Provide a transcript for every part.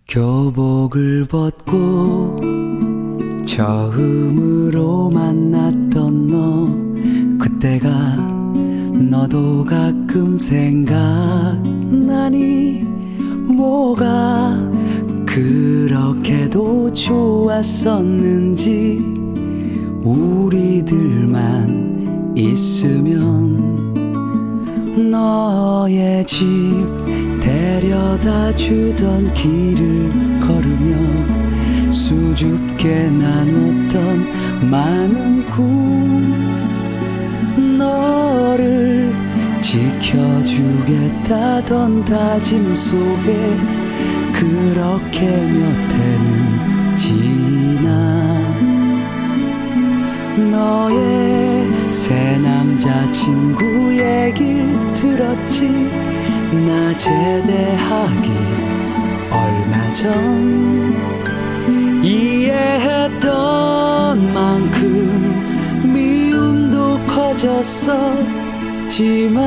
교복을 벗고 처음으로 만났던 너, 그때가 너도 가끔 생각나니? 뭐가 그렇게도 좋았었는지. 우리들만 있으면 너의 집 데려다 주던 길을 걸으며 수줍게 나눴던 많은 꿈, 너를 지켜주겠다던 다짐 속에 그렇게 몇 해는 지나. 너의 새 남자친구 얘길 들었지? 나 제대하기 얼마 전. 이해했던 만큼 미움도 커졌었지만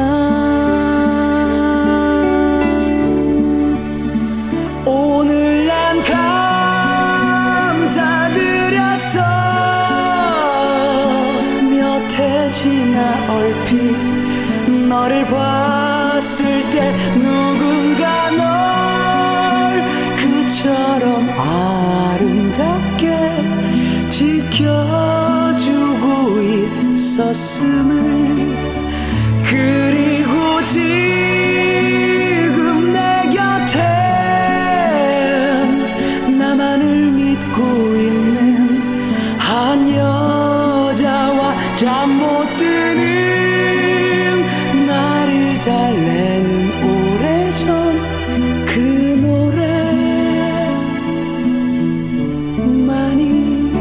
오늘 난 감사드렸어. 몇 해 지나 얼핏 너를 봤을 때 누군가 널 그처럼 아름답게 지켜주고 있었음을. 그리고 지금 내 곁엔 나만을 믿고 있는 한 여자와 잠 못 드는 나를 달래는 오래전 그 노래만이.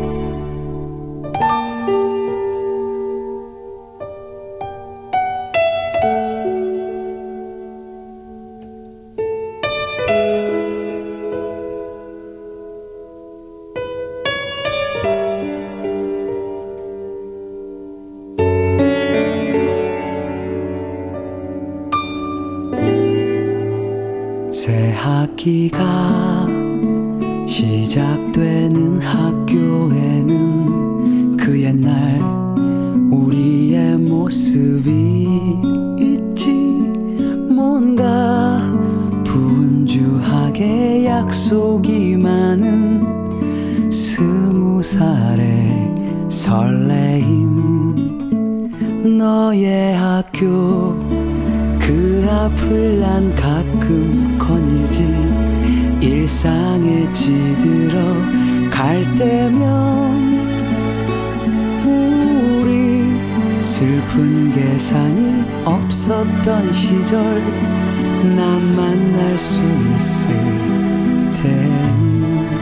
새 학기가 시작되는 학교에는 그 옛날 우리의 모습이 있지. 뭔가 분주하게 약속이 많은 20살의 설레임. 너의 학교 그 앞을 난 가끔 거닐지. 일상에 지들어 갈 때면 우리 슬픈 계산이 없었던 시절 난 만날 수 있을 테니.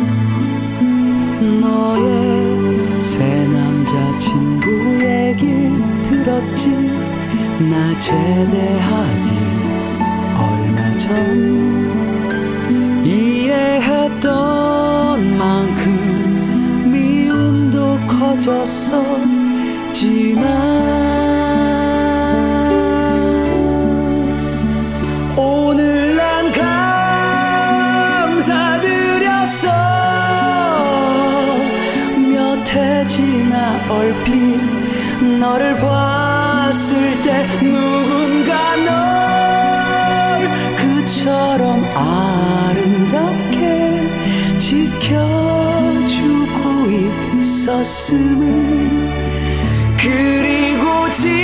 너의 새 남자친구 얘길 들었지? 나 제대하기 얼마 전. 이해했던 만큼 미움도 커졌었지만 오늘 난 감사드렸어. 몇 해 지나 얼핏 너를 봤을 때 누군가 널 그처럼 아름답게 지켜주고 있었음을. 그리고